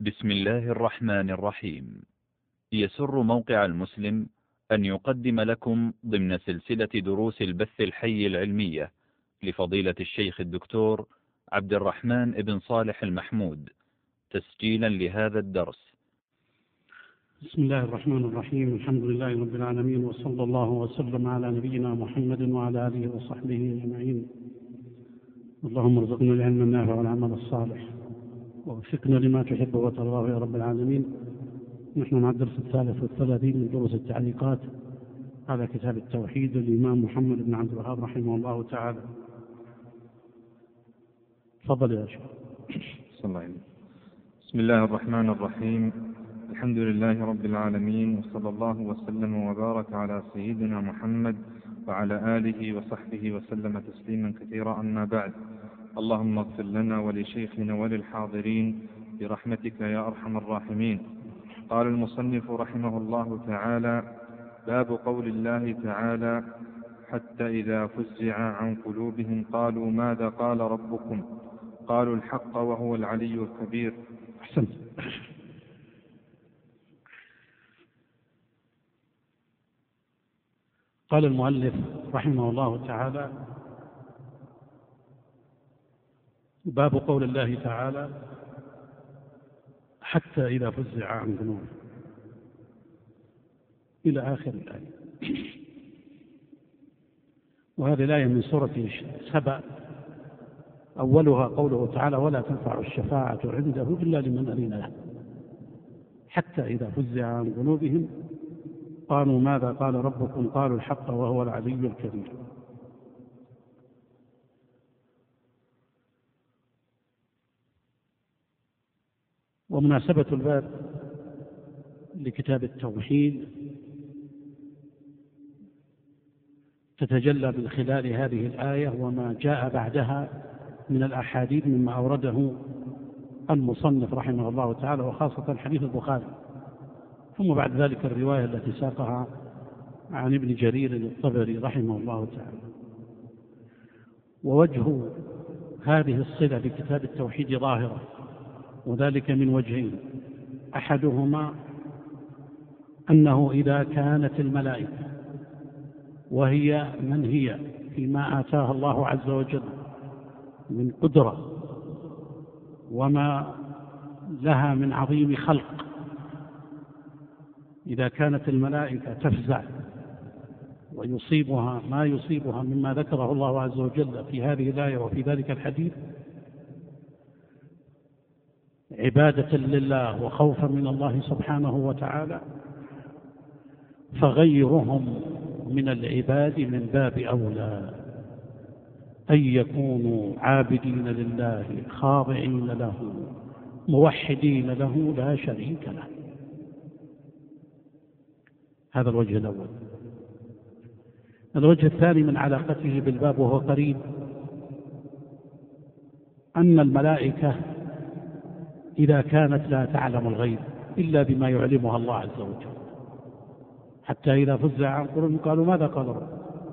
بسم الله الرحمن الرحيم. يسر موقع المسلم أن يقدم لكم ضمن سلسلة دروس البث الحي العلمية لفضيلة الشيخ الدكتور عبد الرحمن بن صالح المحمود تسجيلا لهذا الدرس. بسم الله الرحمن الرحيم. الحمد لله رب العالمين، وصلى الله وسلم على نبينا محمد وعلى آله وصحبه أجمعين. اللهم ارزقنا العلم النافع والعمل الصالح، ووفقنا لما تحب وترضاه يا رب العالمين. نحن مع الدرس 33 من دروس التعليقات على كتاب التوحيد للإمام محمد بن عبد الوهاب رحمه الله تعالى. تفضل يا شيخ. بسم الله الرحمن الرحيم. الحمد لله رب العالمين، وصلى الله وسلم وبارك على سيدنا محمد وعلى آله وصحبه وسلم تسليما كثيرا. أما بعد، اللهم اغفر لنا ولشيخنا وللحاضرين برحمتك يا أرحم الراحمين. قال المصنف رحمه الله تعالى: باب قول الله تعالى: حتى إذا فزع عن قلوبهم قالوا ماذا قال ربكم قالوا الحق وهو العلي الكبير. أحسنت. قال المؤلف رحمه الله تعالى: باب قول الله تعالى: حتى إذا فزع عن قلوبهم، إلى آخر الآية. وهذه الآية من سورة سبأ، أولها قوله تعالى: ولا تنفع الشفاعة عنده إلا لمن أذن له. حتى إذا فزع عن قلوبهم قالوا ماذا قال ربكم قالوا الحق وهو العلي الكبير. ومناسبة الباب لكتاب التوحيد تتجلى من خلال هذه الآية وما جاء بعدها من الأحاديث مما أورده المصنف رحمه الله تعالى، وخاصة حديث البخاري، ثم بعد ذلك الرواية التي ساقها عن ابن جرير الطبري رحمه الله تعالى. ووجه هذه الصلة بكتاب التوحيد ظاهرة، وذلك من وجهين: أحدهما أنه إذا كانت الملائكة وهي من هي فيما آتاها الله عز وجل من قدرة وما لها من عظيم خلق، إذا كانت الملائكة تفزع ويصيبها ما يصيبها مما ذكره الله عز وجل في هذه الآية وفي ذلك الحديث عبادة لله وخوفا من الله سبحانه وتعالى، فغيرهم من العباد من باب أولى أن يكونوا عابدين لله خاضعين له موحدين له لا شريك له. هذا الوجه الأول. الوجه الثاني من علاقته بالباب وهو قريب، أن الملائكة إذا كانت لا تعلم الغيب إلا بما يعلمها الله عز وجل، حتى إذا فزع عن قلوبهم قالوا ماذا قال رب.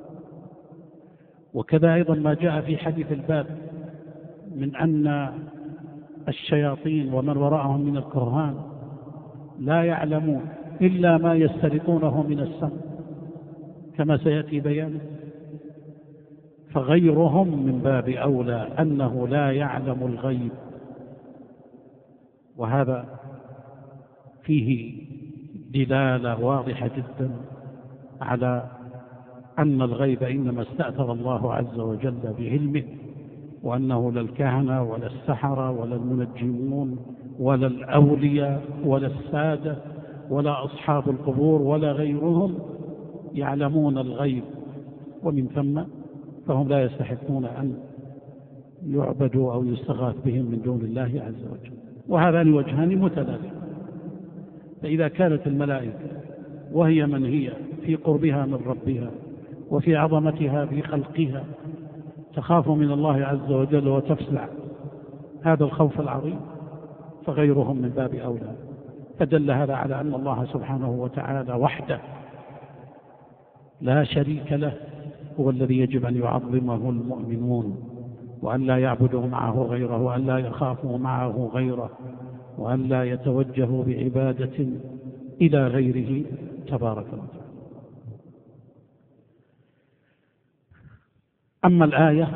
وكذا أيضا ما جاء في حديث الباب من أن الشياطين ومن وراءهم من الكهان لا يعلمون إلا ما يسترقونه من السمع، كما سيأتي بيانه. فغيرهم من باب أولى أنه لا يعلم الغيب، وهذا فيه دلالة واضحة جدا على أن الغيب إنما استأثر الله عز وجل بعلمه، وأنه لا الكهنة ولا السحرة ولا المنجمون ولا الأولياء ولا السادة ولا أصحاب القبور ولا غيرهم يعلمون الغيب، ومن ثم فهم لا يستحقون أن يعبدوا أو يستغاث بهم من دون الله عز وجل. وهذان وجهان متلازمان. فإذا كانت الملائكة وهي من هي في قربها من ربها وفي عظمتها في خلقها تخاف من الله عز وجل وتفزع هذا الخوف العظيم، فغيرهم من باب أولى. فدل هذا على أن الله سبحانه وتعالى وحده لا شريك له هو الذي يجب أن يعظمه المؤمنون، وأن لا يعبدوا معه غيره، وأن لا يخافوا معه غيره، وأن لا يتوجهوا بعبادة إلى غيره تبارك وتعالى. أما الآية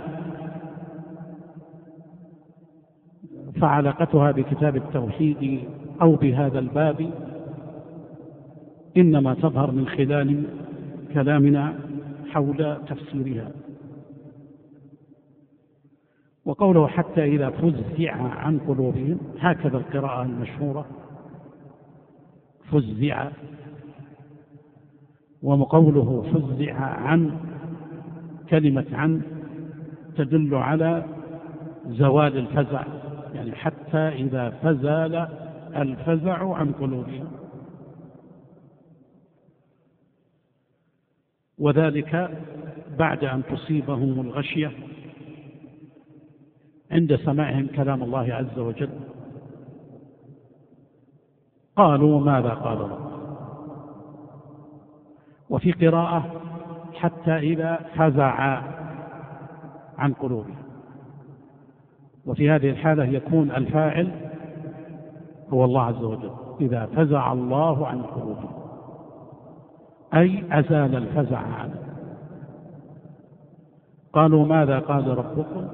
فعلاقتها بكتاب التوحيد أو بهذا الباب إنما تظهر من خلال كلامنا حول تفسيرها. وقوله حتى إذا فزع عن قلوبهم، هكذا القراءة المشهورة، فزع، وقوله فزع عن، كلمة عن تدل على زوال الفزع، يعني حتى إذا فزال الفزع عن قلوبهم، وذلك بعد أن تصيبهم الغشية عند سماعهم كلام الله عز وجل. قالوا ماذا قال ربنا. وفي قراءة حتى إذا فزع عن قلوبهم، وفي هذه الحالة يكون الفاعل هو الله عز وجل، إذا فزع الله عن قلوبهم، أي أزال الفزع عنه. قالوا ماذا قال ربكم؟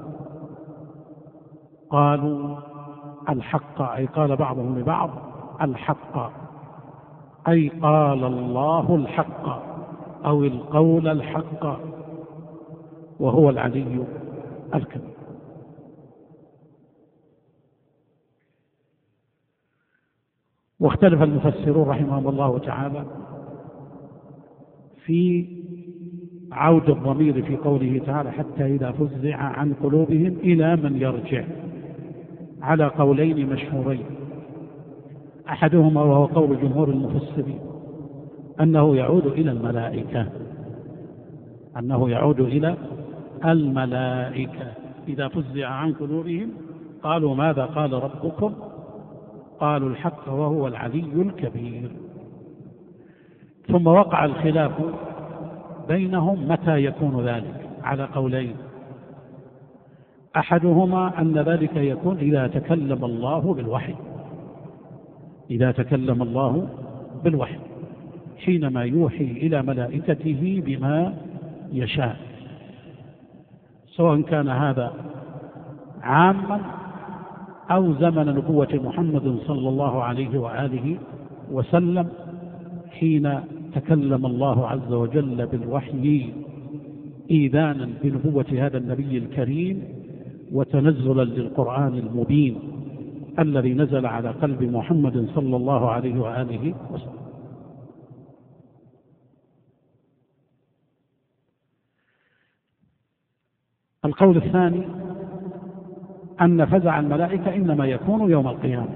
قالوا الحق، أي قال بعضهم لبعض الحق، أي قال الله الحق أو القول الحق، وهو العلي الكبير. واختلف المفسرون رحمهم الله تعالى في عود الضمير في قوله تعالى حتى إذا فزع عن قلوبهم إلى من يرجع، على قولين مشهورين. أحدهما وهو قول جمهور المفسرين أنه يعود إلى الملائكة، أنه يعود إلى الملائكة. إذا فزع عن قلوبهم قالوا ماذا قال ربكم؟ قالوا الحق وهو العلي الكبير. ثم وقع الخلاف بينهم متى يكون ذلك، على قولين. أحدهما أن ذلك يكون إذا تكلم الله بالوحي، إذا تكلم الله بالوحي حينما يوحي إلى ملائكته بما يشاء، سواء كان هذا عاما أو زمن نبوة محمد صلى الله عليه وآله وسلم، حين تكلم الله عز وجل بالوحي إيذانا بنبوة هذا النبي الكريم وتنزلا للقرآن المبين الذي نزل على قلب محمد صلى الله عليه وآله وسلم. القول الثاني أن فزع الملائكة إنما يكون يوم القيامة،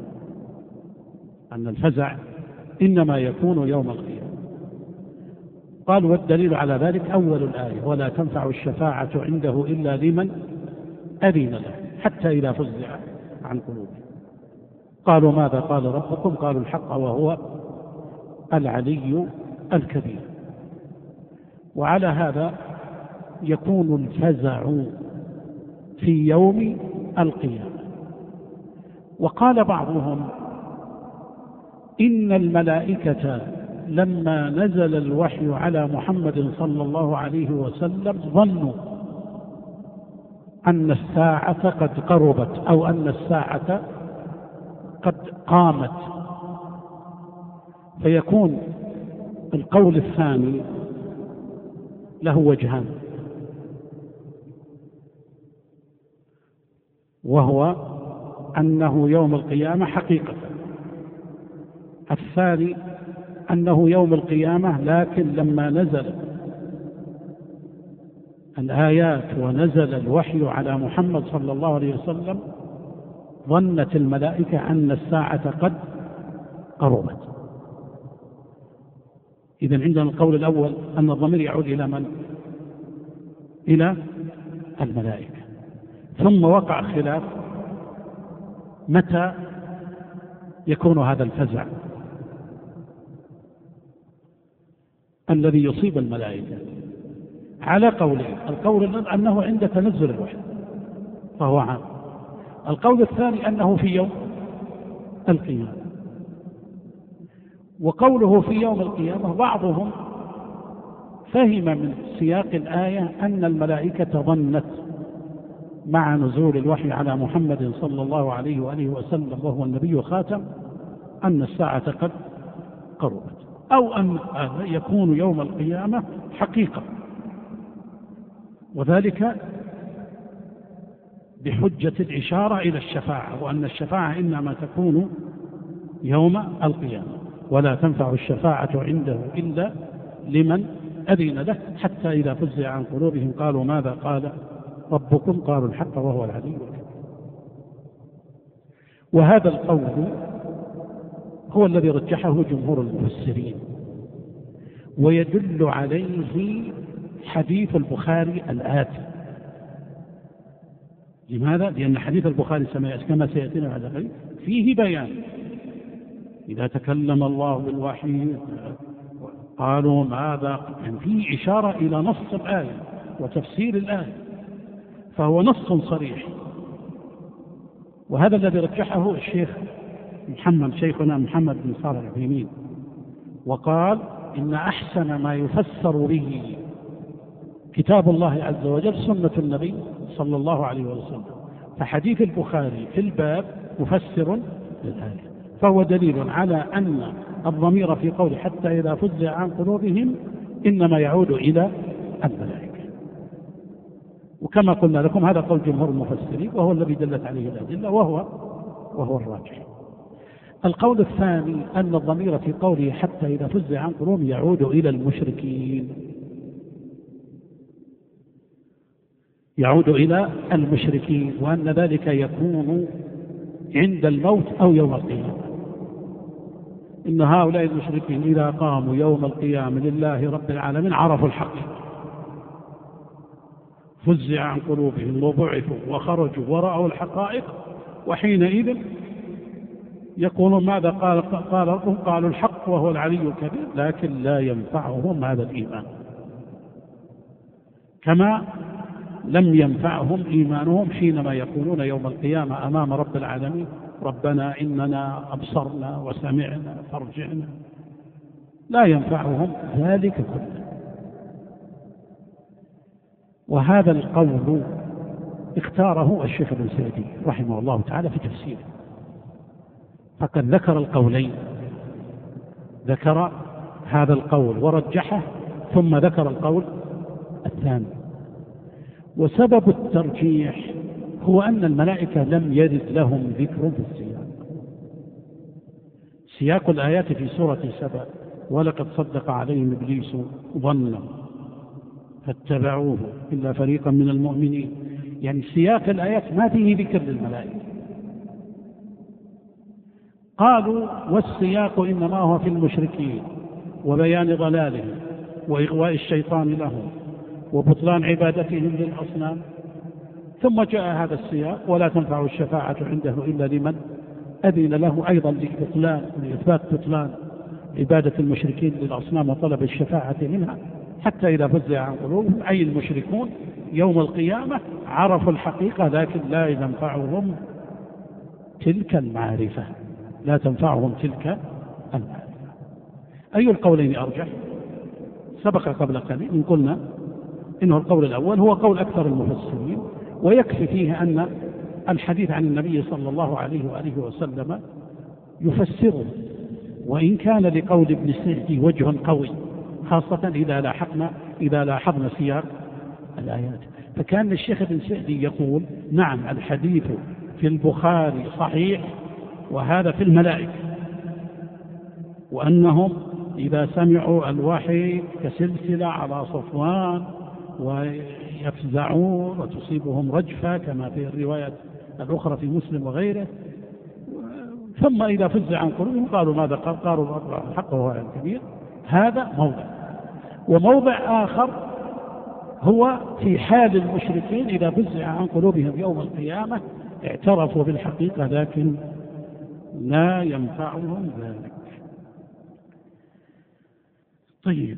أن الفزع إنما يكون يوم القيامة. قال والدليل على ذلك أول الآية ولا تنفع الشفاعة عنده إلا لمن أذن له حتى إذا فزع عن قلوبهم. قالوا ماذا قال ربكم؟ قالوا الحق وهو العلي الكبير. وعلى هذا يكون الفزع في يوم القيامة. وقال بعضهم إن الملائكة لما نزل الوحي على محمد صلى الله عليه وسلم ظنوا أن الساعة قد قربت أو أن الساعة قد قامت، فيكون القول الثاني له وجهان، وهو أنه يوم القيامة حقيقة، الثاني أنه يوم القيامة لكن لما نزل الآيات ونزل الوحي على محمد صلى الله عليه وسلم ظنت الملائكة أن الساعة قد قربت. إذن عندنا القول الأول أن الضمير يعود إلى من؟ إلى الملائكة. ثم وقع خلاف متى يكون هذا الفزع الذي يصيب الملائكة، على قولين. القول الأول أنه عند تنزل الوحي فهو عام، القول الثاني أنه في يوم القيامة. وقوله في يوم القيامة بعضهم فهم من سياق الآية أن الملائكة ظنت مع نزول الوحي على محمد صلى الله عليه وآله وسلم وهو النبي خاتم أن الساعة قد قربت، أو أن يكون يوم القيامة حقيقة، وذلك بحجة الإشارة إلى الشفاعة، وأن الشفاعة إنما تكون يوم القيامة، ولا تنفع الشفاعة عنده إلا لمن أذن له، حتى إذا فزع عن قلوبهم قالوا ماذا قال ربكم قالوا الحق وهو العلي الكبير. وهذا القول هو الذي رجحه جمهور المفسرين، ويدل عليه حديث البخاري الآتي. لماذا؟ لأن حديث البخاري كما سيأتينا بعد قليل فيه بيان إذا تكلم الله بالوحي قالوا ماذا، يعني فيه إشارة إلى نص الآية وتفسير الآية، فهو نص صريح. وهذا الذي رجحه الشيخ شيخنا محمد بن صالح العثيمين، وقال إن أحسن ما يفسر به كتاب الله عز وجل سنة النبي صلى الله عليه وسلم، فحديث البخاري في الباب مفسر للآية، فهو دليل على أن الضمير في قول حتى إذا فزع عن قلوبهم إنما يعود إلى الملائكة. وكما قلنا لكم هذا قول جمهور المفسرين، وهو الذي دلت عليه الأدلة، وهو الراجح. القول الثاني أن الضمير في قوله حتى إذا فزع عن قلوبهم يعود إلى المشركين، وأن ذلك يكون عند الموت أو يوم القيامة. إن هؤلاء المشركين إذا قاموا يوم القيامة لله رب العالمين عرفوا الحق، فزع عن قلوبهم وضعفوا وخرجوا ورأوا الحقائق، وحينئذ يقولون ماذا قال ربهم قالوا الحق وهو العلي الكبير، لكن لا ينفعهم هذا الإيمان، كما لم ينفعهم إيمانهم حينما يقولون يوم القيامة أمام رب العالمين ربنا إننا أبصرنا وسمعنا فارجعنا، لا ينفعهم ذلك كله. وهذا القول اختاره الشيخ ابن سعدي رحمه الله تعالى في تفسيره، فقد ذكر القولين، ذكر هذا القول ورجحه، ثم ذكر القول الثاني. وسبب الترجيح هو أن الملائكة لم يرد لهم ذكر في السياق. سياق الآيات في سورة سبأ ولقد صدق عليهم إبليس ظنه فاتبعوه إلا فريقا من المؤمنين، يعني سياق الآيات ما فيه ذكر للملائكة. قالوا والسياق إنما هو في المشركين وبيان ضلالهم وإغواء الشيطان لهم وبطلان عبادتهم للأصنام، ثم جاء هذا السياق ولا تنفع الشفاعة عنده إلا لمن أذن له، أيضا لإثبات بطلان عبادة المشركين للأصنام وطلب الشفاعة منها، حتى إذا فزع عن قلوبهم أي المشركون يوم القيامة عرفوا الحقيقة لكن لا ينفعهم تلك المعرفة، أي القولين أرجح؟ سبق قبل قليل إن قلنا إنه القول الأول هو قول أكثر المفسرين، ويكفي فيه أن الحديث عن النبي صلى الله عليه وآله وسلم يفسره، وإن كان لقول ابن سعدي وجه قوي، خاصة إذا لاحظنا سياق الآيات. فكان الشيخ ابن سعدي يقول نعم الحديث في البخاري صحيح، وهذا في الملائكة، وأنهم إذا سمعوا الوحي كسلسلة على صفوان ويفزعون وتصيبهم رجفة كما في الرواية الأخرى في مسلم وغيره، ثم إذا فزع عن قلوبهم قالوا ماذا قالوا الحق وهو الكبير. هذا موضع. وموضع آخر هو في حال المشركين إذا فزع عن قلوبهم يوم القيامة اعترفوا بالحقيقة لكن لا ينفعهم ذلك. طيب،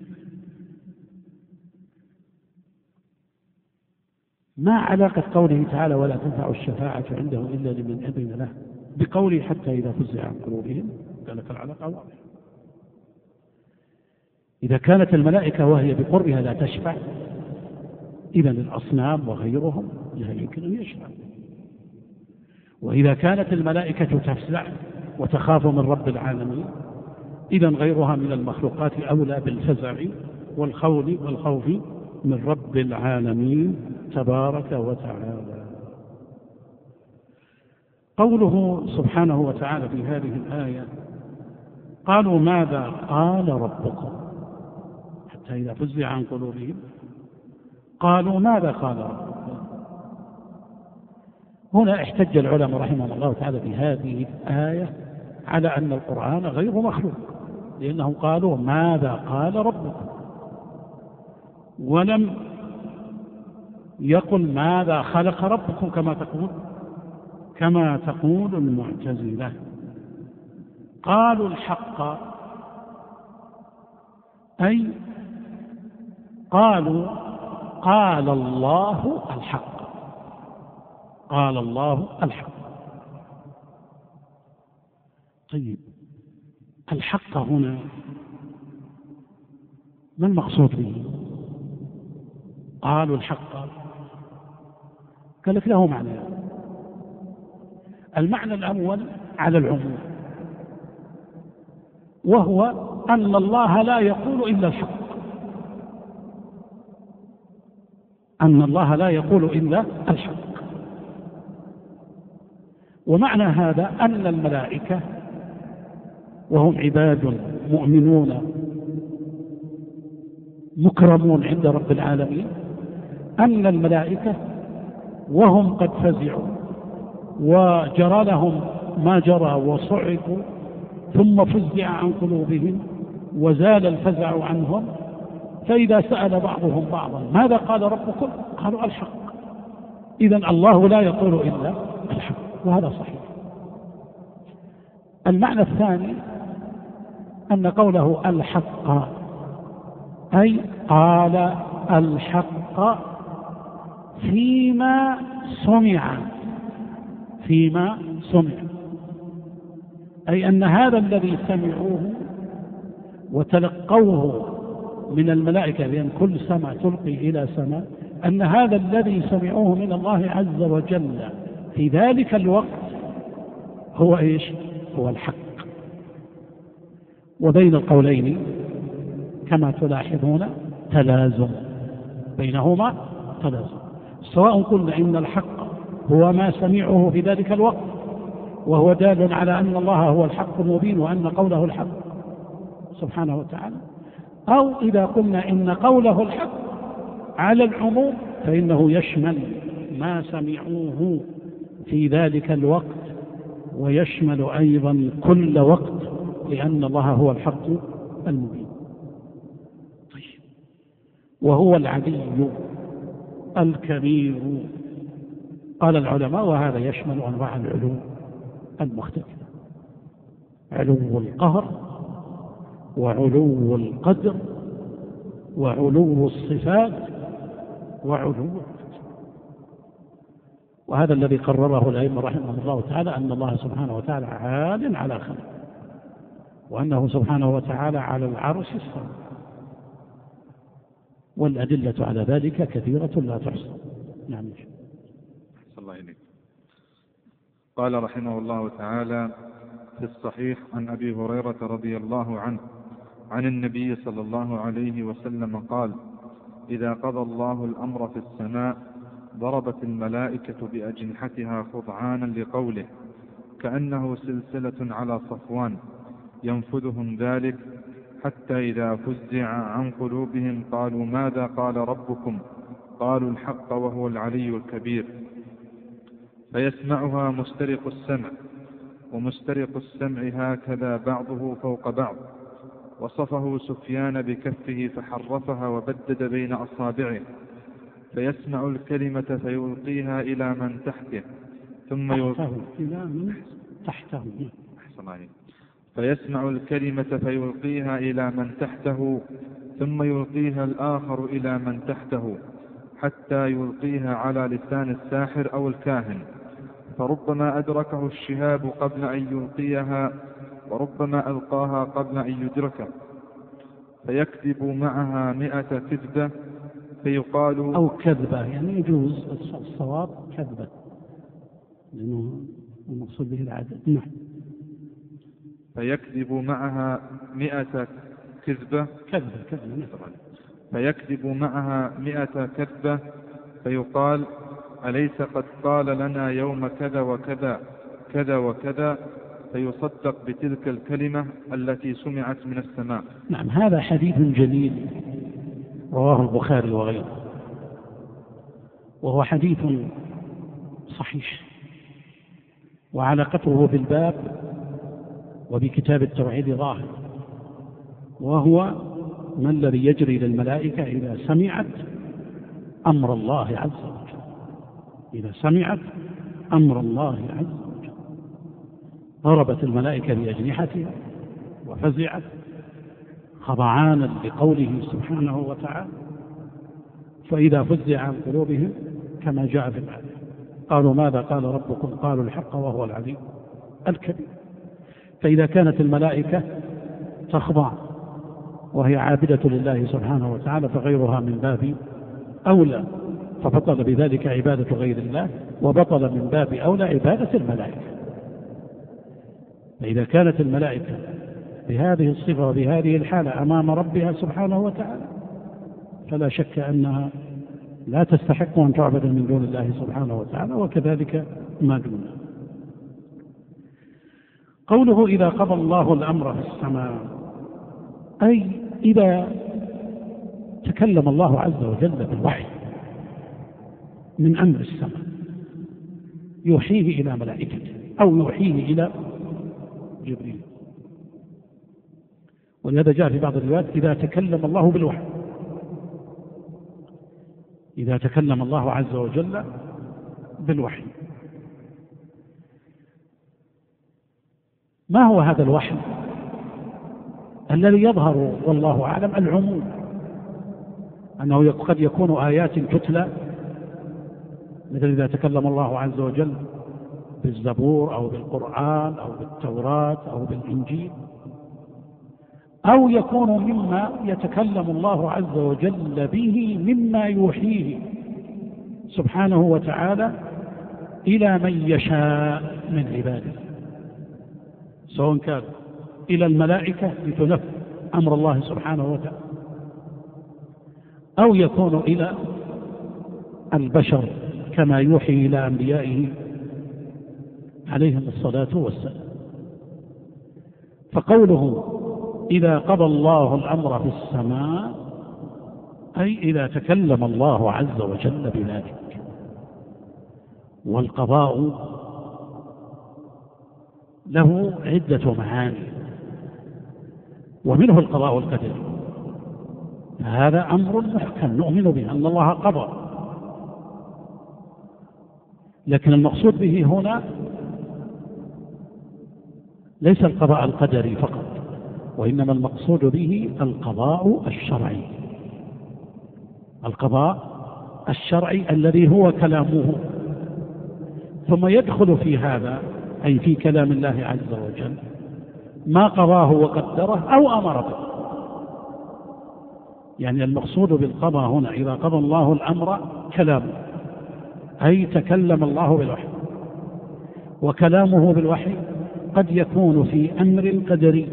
ما علاقة قوله تعالى ولا تنفع الشفاعة عنده إلا لمن أذن له بقوله حتى إذا فزع عن قلوبهم كانت العلاقة واضحة. إذا كانت الملائكة وهي بقربها لا تشفع، إذا الأصنام وغيرهم لا يمكن أن يشفع. وإذا كانت الملائكة تفزع وتخاف من رب العالمين، إذا غيرها من المخلوقات أولى بالفزع والخوف من رب العالمين تبارك وتعالى. قوله سبحانه وتعالى في هذه الآية: قالوا ماذا قال ربكم، حتى إذا فزع عن قلوبهم قالوا ماذا قال ربكم. هنا احتج العلماء رحمهم الله تعالى في هذه الآية على أن القرآن غير مخلوق، لأنهم قالوا ماذا قال ربكم، ولم يقل ماذا خلق ربكم كما تقول المعتزلة. قالوا الحق، أي قالوا قال الله الحق، قال الله الحق. طيب الحق هنا ما المقصود به؟ قالوا الحق، قال لك له معنى. المعنى الأول على العموم، وهو أن الله لا يقول إلا الحق، أن الله لا يقول إلا الحق. ومعنى هذا أن الملائكة وهم عباد مؤمنون مكرمون عند رب العالمين، أن الملائكة وهم قد فزعوا وجرى لهم ما جرى وصعقوا ثم فزع عن قلوبهم وزال الفزع عنهم، فإذا سأل بعضهم بعضا ماذا قال ربكم قالوا الحق. إذن الله لا يقول إلا الحق، وهذا صحيح. المعنى الثاني أن قوله الحق أي قال الحق فيما سمع، أي أن هذا الذي سمعوه وتلقوه من الملائكة، لأن كل سمع تلقي إلى سمع، أن هذا الذي سمعوه من الله عز وجل في ذلك الوقت هو إيش؟ هو الحق. وبين القولين كما تلاحظون تلازم، بينهما تلازم، سواء قلنا إن الحق هو ما سمعه في ذلك الوقت وهو دال على أن الله هو الحق المبين وأن قوله الحق سبحانه وتعالى، أو إذا قلنا إن قوله الحق على العموم فإنه يشمل ما سمعوه في ذلك الوقت ويشمل أيضا كل وقت، لأن الله هو الحق المبين. طيب، وهو العلي الكبير. قال العلماء وهذا يشمل أنواع العلو المختلفة: علو القهر، وعلو القدر، وعلو الصفات، وعلو الذات. وهذا الذي قرره الأئمة رحمهم الله تعالى، أن الله سبحانه وتعالى عال على خلقه، وأنه سبحانه وتعالى على العرش استوى، والأدلة على ذلك كثيرة لا تحصى. نعم. الله إليك. قال رحمه الله تعالى في الصحيح عن أبي هريرة رضي الله عنه عن النبي صلى الله عليه وسلم قال: إذا قضى الله الأمر في السماء ضربت الملائكة بأجنحتها خضعانا لقوله، كأنه سلسلة على صفوان، ينفذهم ذلك حتى إذا فزع عن قلوبهم قالوا ماذا قال ربكم قالوا الحق وهو العلي الكبير، فيسمعها مسترق السمع، ومسترق السمع هكذا بعضه فوق بعض. وصفه سفيان بكفه فحرفها وبدد بين أصابعه، فيسمع الكلمة فيلقيها إلى من تحته ثم فيسمع الكلمة فيلقيها إلى من تحته ثم يلقيها الآخر إلى من تحته حتى يلقيها على لسان الساحر أو الكاهن، فربما أدركه الشهاب قبل أن يلقيها، وربما ألقاها قبل أن يدركه، فيكذب معها 100 كذبة فيقال أو كذبة، يعني يجوز الصواب كذبة لأنه المقصود به العدد. نعم. فيكذب معها 100 كذبة فيكذب معها 100 كذبة فيقال أليس قد قال لنا يوم كذا وكذا كذا وكذا، فيصدق بتلك الكلمة التي سمعت من السماء. نعم، هذا حديث جليل رواه البخاري وغيره، وهو حديث صحيح، وعلاقته بالباب وبكتاب التوحيد ظاهر، وهو ما الذي يجري للملائكة إذا سمعت أمر الله عز وجل، إذا سمعت أمر الله عز وجل ضربت الملائكة بأجنحتها وفزعت خضعانا لقوله سبحانه وتعالى، فإذا فزع عن قلوبهم كما جاء في الآية قالوا ماذا قال ربكم قالوا الحق وهو العلي الكبير. فإذا كانت الملائكة تخضع وهي عابدة لله سبحانه وتعالى فغيرها من باب أولى، فبطل بذلك عبادة غير الله، وبطل من باب أولى عبادة الملائكة. فإذا كانت الملائكة بهذه الصفة وبهذه الحالة أمام ربها سبحانه وتعالى فلا شك أنها لا تستحق أن تعبد من دون الله سبحانه وتعالى، وكذلك ما دونه. قوله إذا قضى الله الأمر في السماء، أي إذا تكلم الله عز وجل بالوحي من أمر السماء يوحيه إلى ملائكته أو يوحيه إلى جبريل. ولهذا جاء في بعض الروايات إذا تكلم الله بالوحي، إذا تكلم الله عز وجل بالوحي. ما هو هذا الوحي الذي يظهر والله أعلم؟ العموم، أنه قد يكون آيات تتلى مثل إذا تكلم الله عز وجل بالزبور أو بالقرآن أو بالتوراة أو بالإنجيل، أو يكون مما يتكلم الله عز وجل به مما يوحيه سبحانه وتعالى إلى من يشاء من عباده، سواء كان إلى الملائكة لتنفذ أمر الله سبحانه وتعالى، أو يكون إلى البشر كما يوحي إلى أنبيائه عليهم الصلاة والسلام. فقوله إذا قضى الله الأمر في السماء أي إذا تكلم الله عز وجل بذلك. والقضاء له عدة معاني، ومنه القضاء القدري، هذا أمر محكم نؤمن به أن الله قضى، لكن المقصود به هنا ليس القضاء القدري فقط، وإنما المقصود به القضاء الشرعي، القضاء الشرعي الذي هو كلامه. ثم يدخل في هذا أي في كلام الله عز وجل ما قضاه وقدره أو أمر به. يعني المقصود بالقضاء هنا إذا قضى الله الأمر كلامه، أي تكلم الله بالوحي، وكلامه بالوحي قد يكون في أمر قدري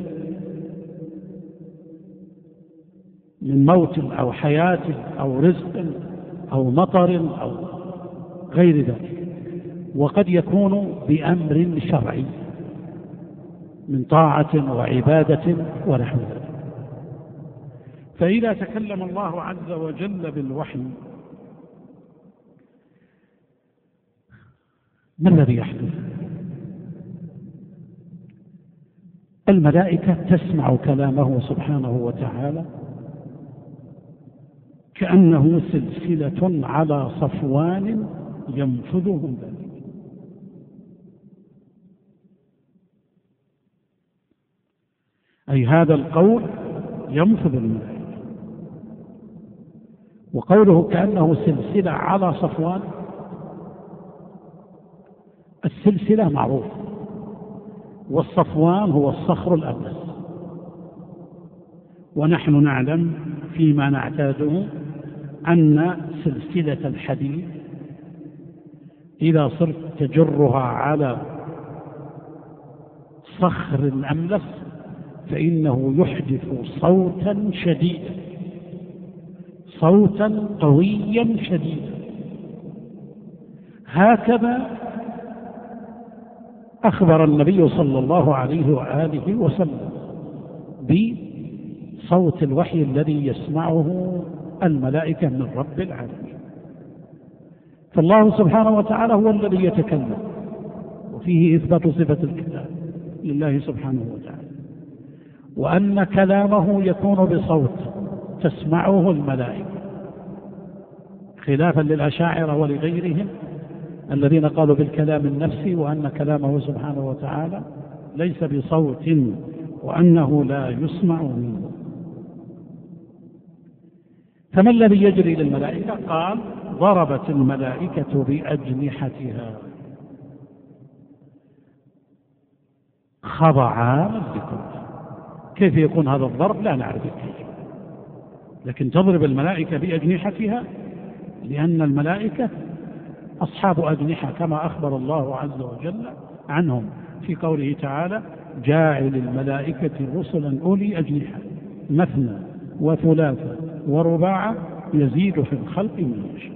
من موت أو حياة أو رزق أو مطر أو غير ذلك، وقد يكون بأمر شرعي من طاعة وعبادة ونحو ذلك. فإذا تكلم الله عز وجل بالوحي ما الذي يحدث؟ الملائكة تسمع كلامه سبحانه وتعالى كأنه سلسلة على صفوان ينفذهم ذلك. أي هذا القول ينفذ الملائكة. وقوله كأنه سلسلة على صفوان، السلسلة معروف، والصفوان هو الصخر الأبلس. ونحن نعلم فيما نعتاده أن سلسلة الحديد إذا صرت تجرها على صخر أملس فإنه يحدث صوتا شديدا، صوتا قويا شديدا. هكذا أخبر النبي صلى الله عليه وآله وسلم بصوت الوحي الذي يسمعه الملائكة من رب العالمين. فالله سبحانه وتعالى هو الذي يتكلم، وفيه إثبات صفة الكلام لله سبحانه وتعالى، وأن كلامه يكون بصوت تسمعه الملائكة، خلافا للأشاعرة ولغيرهم الذين قالوا بالكلام النفسي، وأن كلامه سبحانه وتعالى ليس بصوت وأنه لا يسمع منه. فما الذي يجري للملائكة؟ قال ضربت الملائكة بأجنحتها خضعانا لقوله. كيف يكون هذا الضرب؟ لا نعرف كيف، لكن تضرب الملائكة بأجنحتها لأن الملائكة أصحاب أجنحة كما أخبر الله عز وجل عنهم في قوله تعالى جاعل الملائكة رسلا أولي أجنحة مثنى وثلاثة ورباع يزيد في الخلق ما يشاء.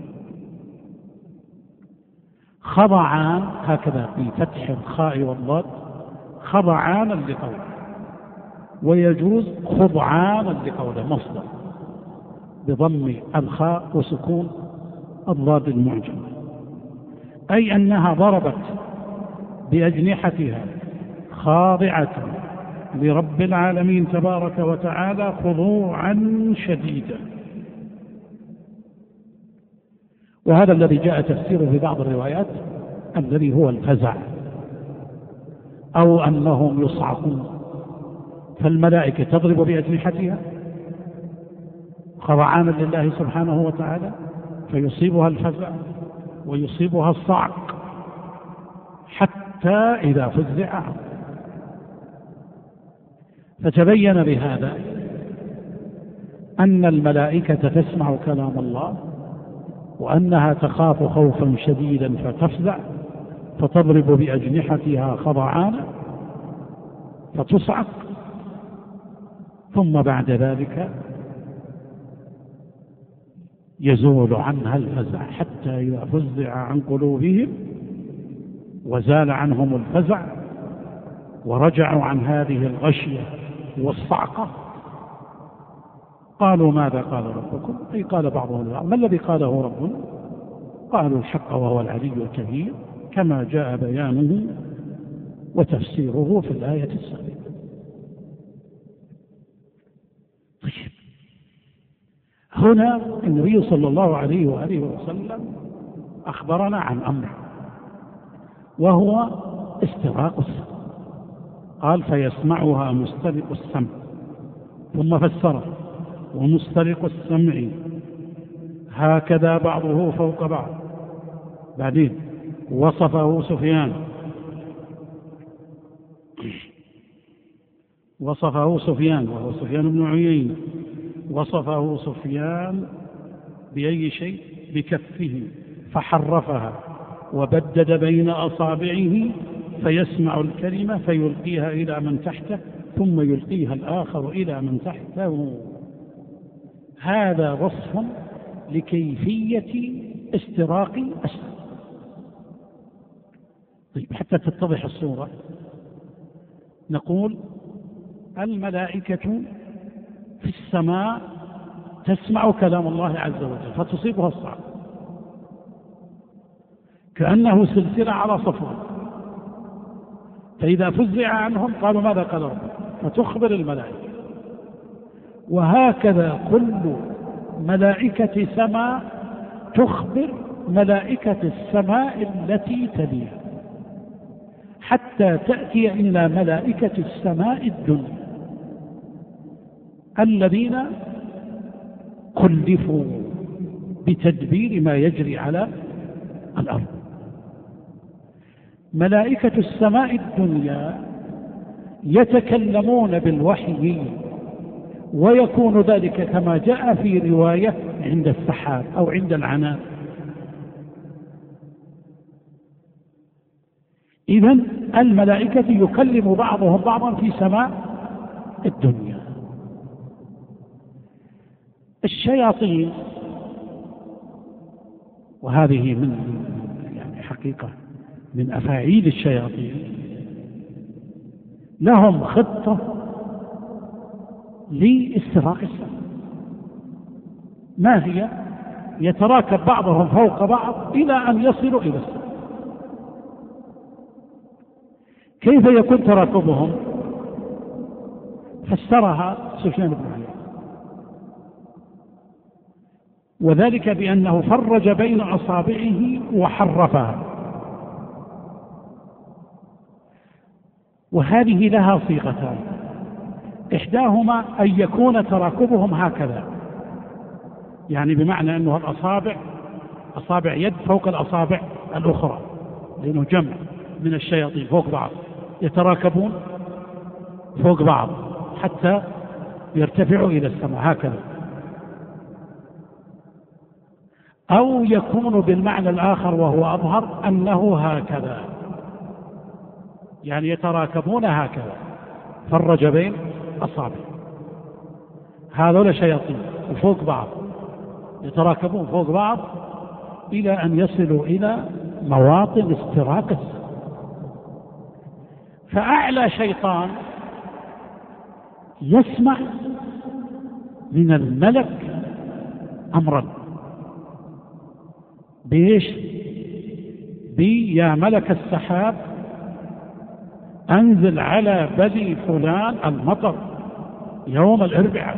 خضعان هكذا بفتح الخاء والضاد، خضعانا لقوله، ويجوز خضعانا لقوله مصدر بضم الخاء وسكون الضاد المعجم، أي أنها ضربت بأجنحتها خاضعة لرب العالمين تبارك وتعالى خضوعا شديدا. وهذا الذي جاء تفسيره في بعض الروايات الذي هو الفزع، أو أنهم يصعقون. فالملائكة تضرب بأجنحتها خضعانا لله سبحانه وتعالى فيصيبها الفزع ويصيبها الصعق حتى إذا فزع عنه. فتبين بهذا أن الملائكة تسمع كلام الله، وأنها تخاف خوفا شديدا فتفزع فتضرب بأجنحتها خضعانا فتصعق، ثم بعد ذلك يزول عنها الفزع حتى إذا فزع عن قلوبهم وزال عنهم الفزع ورجعوا عن هذه الغشية والصعقة قالوا ماذا قال ربكم؟ أي قال بعضهم ما الذي قاله ربنا؟ قالوا الحق وهو العلي الكبير كما جاء بيانه وتفسيره في الآية السابقة. طيب، هنا النبي صلى الله عليه وآله وسلم أخبرنا عن أمر وهو استراق السمع. قال فيسمعها مسترق السمع، ثم فسره ومسترق السمع هكذا بعضه فوق بعض. بعدين وصفه سفيان وهو سفيان بن عيينة، وصفه سفيان بأي شيء؟ بكفه فحرفها وبدد بين أصابعه فيسمع الكلمة فيلقيها إلى من تحته ثم يلقيها الآخر إلى من تحته. هذا وصف لكيفية استراق السمع. طيب، حتى تتضح الصورة نقول الملائكة في السماء تسمع كلام الله عز وجل فتصيبها الصعق كأنه سلسلة على صفوان، فإذا فزع عنهم قالوا ماذا قال ربك؟ فتخبر الملائكة. وهكذا كل ملائكة سماء تخبر ملائكة السماء التي تليها حتى تأتي إلى ملائكة السماء الدنيا الذين كلفوا بتدبير ما يجري على الأرض. ملائكة السماء الدنيا يتكلمون بالوحي، ويكون ذلك كما جاء في رواية عند السحاب أو عند العنان. إذن الملائكة يكلم بعضهم بعضا في سماء الدنيا. الشياطين، وهذه من حقيقة من أفاعيل الشياطين، لهم خطة لاستراق السماء. ما هي؟ يتراكب بعضهم فوق بعض إلى أن يصلوا إلى السماء. كيف يكون تراكبهم؟ فسرها سفيان بن عيينة، وذلك بأنه فرج بين أصابعه وحرفها، وهذه لها صيغتان، إحداهما أن يكون تراكبهم هكذا، يعني بمعنى أنه الأصابع، أصابع يد فوق الأصابع الأخرى، لأنه جمع من الشياطين فوق بعض يتراكبون فوق بعض حتى يرتفعوا إلى السماء هكذا. أو يكون بالمعنى الآخر وهو أظهر أنه هكذا، يعني يتراكبون هكذا، فرج بين أصابع. هذول شياطين وفوق بعض يتراكبون فوق بعض إلى أن يصلوا إلى مواطن استراق السماء. فأعلى شيطان يسمع من الملك أمرا، بيش؟ يا ملك السحاب أنزل على بني فلان المطر يوم الأربعاء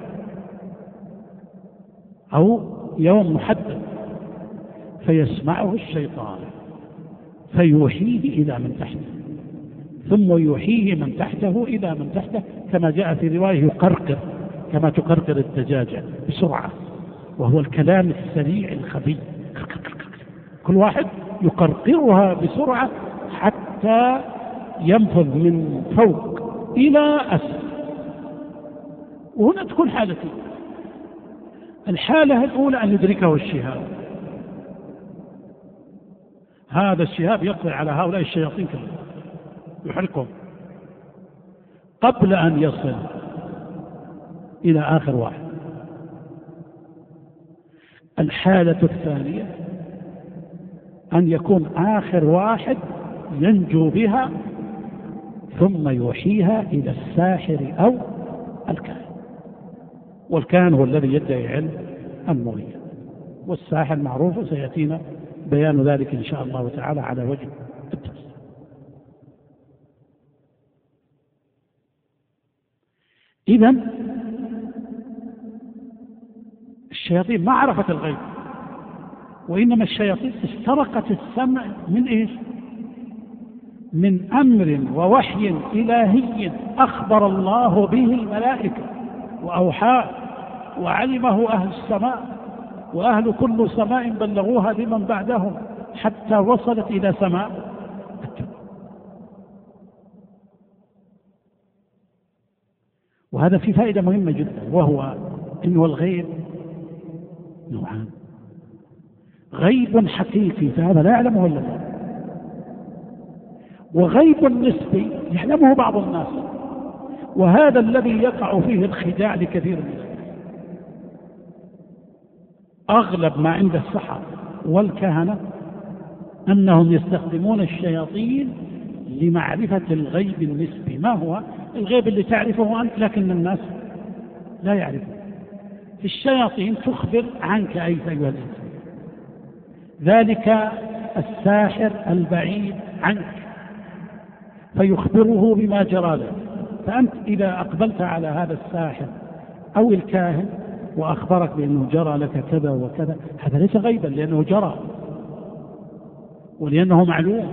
أو يوم محدد، فيسمعه الشيطان فيوحيه إلى من تحته، ثم يوحيه من تحته إلى من تحته، كما جاء في رواية يقرقر كما تقرقر الدجاجة بسرعة، وهو الكلام السريع الخفي، كل واحد يقرقرها بسرعة حتى ينفذ من فوق إلى أسفل. وهنا تكون حالتين: الحالة الأولى أن يدركه الشهاب، هذا الشهاب يقضي على هؤلاء الشياطين كلهم يحرقهم قبل أن يصل إلى آخر واحد. الحالة الثانية أن يكون آخر واحد ينجو بها ثم يوحيها إلى الساحر أو الكاهن، والكاهن هو الذي يدعي علم النبوة، والساحر معروف وسيأتينا بيان ذلك إن شاء الله تعالى على وجه التفصيل. إذن الشياطين ما عرفت الغيب، وإنما الشياطين استرقت السمع من إيش؟ من أمر ووحي إلهي أخبر الله به الملائكة وأوحاه، وعلمه أهل السماء، وأهل كل سماء بلغوها لمن بعدهم حتى وصلت إلى سماء الدنيا. وهذا في فائدة مهمة جدا، وهو إنه الغيب نوعان: غيب حقيقي فهذا لا يعلمه إلا الله، وغيب نسبي يعلمه بعض الناس، وهذا الذي يقع فيه الخداع لكثير من الناس. أغلب ما عند السحرة والكهنة أنهم يستخدمون الشياطين لمعرفة الغيب النسبي. ما هو الغيب اللي تعرفه أنت لكن الناس لا يعرفه؟ الشياطين تخبر عنك أيها الإنسان، ذلك الساحر البعيد عنك فيخبره بما جرى له. فأنت إذا أقبلت على هذا الساحر أو الكاهن وأخبرك بأنه جرى لك كذا وكذا، هذا ليس غيبا لأنه جرى ولأنه معلوم،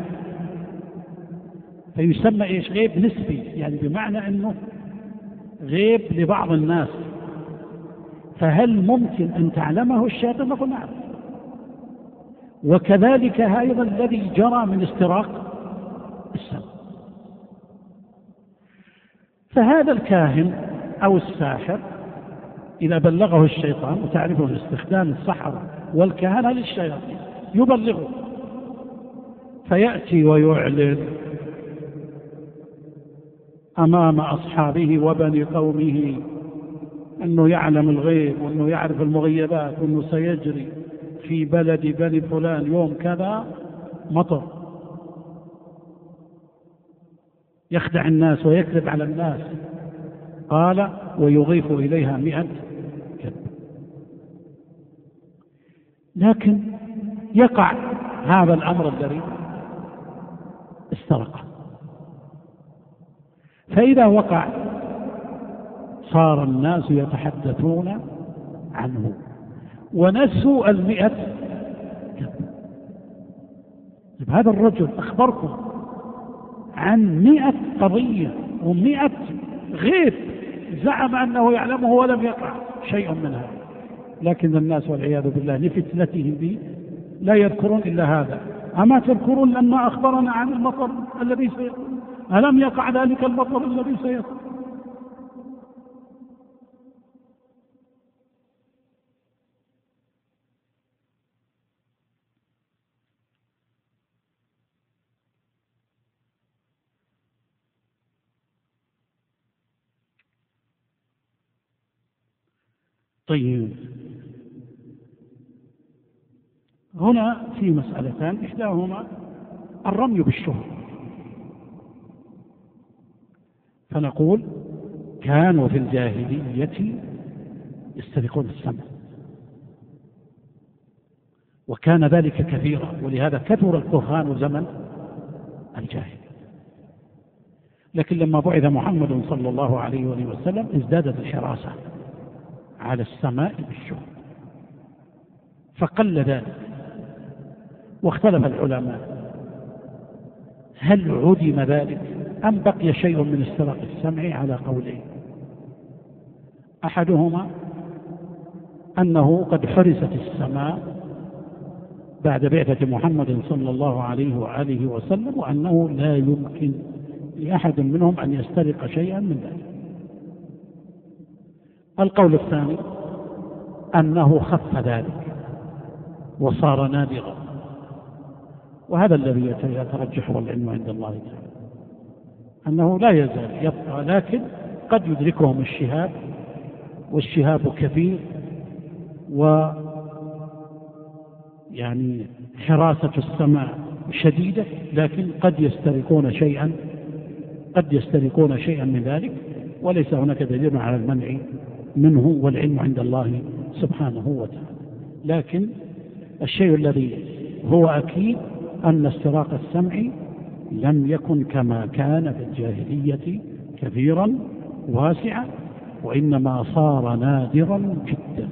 فيسمى إيش؟ غيب نسبي، يعني بمعنى أنه غيب لبعض الناس. فهل ممكن أن تعلمه الشيطان؟ نقول نعم. وكذلك أيضا الذي جرى من استراق السماء. فهذا الكاهن أو الساحر إذا بلغه الشيطان، وتعرفون استخدام السحرة والكهنة للشياطين، يبلغه فيأتي ويعلن أمام أصحابه وبني قومه أنه يعلم الغيب، وأنه يعرف المغيبات، وأنه سيجري في بلد بني فلان يوم كذا مطر. يخدع الناس ويكذب على الناس. قال ويضيف إليها 100 كذب. لكن يقع هذا الأمر الذي استرقه، فإذا وقع صار الناس يتحدثون عنه ونسوا 100 كذب. هذا الرجل أخبركم عن 100 قضية و100 غيب زعم أنه يعلمه ولم يقع شيء منها، لكن الناس والعياذ بالله لفتنتهم به لا يذكرون إلا هذا. أما تذكرون لما أخبرنا عن المطر الذي سيكون؟ ألم يقع ذلك المطر الذي سيكون؟ طيب، هنا في مسألتان، إحداهما الرمي بالشهر. فنقول كانوا في الجاهلية يسترقون السمع، وكان ذلك كثيرا، ولهذا كثر الكهان زمن الجاهلية. لكن لما بعث محمد صلى الله عليه وسلم ازدادت الحراسة على السماء بالشهر، فقل ذلك. واختلف العلماء هل عدم ذلك أم بقي شيء من استراق السمع على قولين. أحدهما أنه قد حرست السماء بعد بعثة محمد صلى الله عليه وآله وسلم، وأنه لا يمكن لأحد منهم أن يسترق شيئا من ذلك. القول الثاني أنه خف ذلك وصار نادرا، وهذا الذي يترجح والعلم عند الله تعالى، أنه لا يزال يبقى، لكن قد يدركهم الشهاب، والشهاب كثير، ويعني حراسة السماء شديدة، لكن قد يسترقون شيئا من ذلك، وليس هناك دليل على المنع منه، والعلم عند الله سبحانه وتعالى. لكن الشيء الذي هو أكيد أن استراق السمع لم يكن كما كان في الجاهلية كثيرا واسعا، وإنما صار نادرا جدا.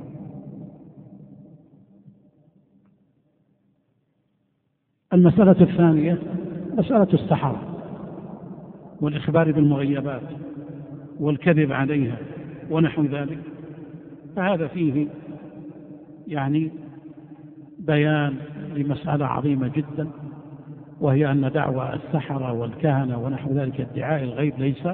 المسألة الثانية مسألة السحرة والإخبار بالمغيبات والكذب عليها ونحو ذلك، فهذا فيه يعني بيان لمسألة عظيمة جدا، وهي أن دعوى السحرة والكهنة ونحو ذلك ادعاء الغيب ليس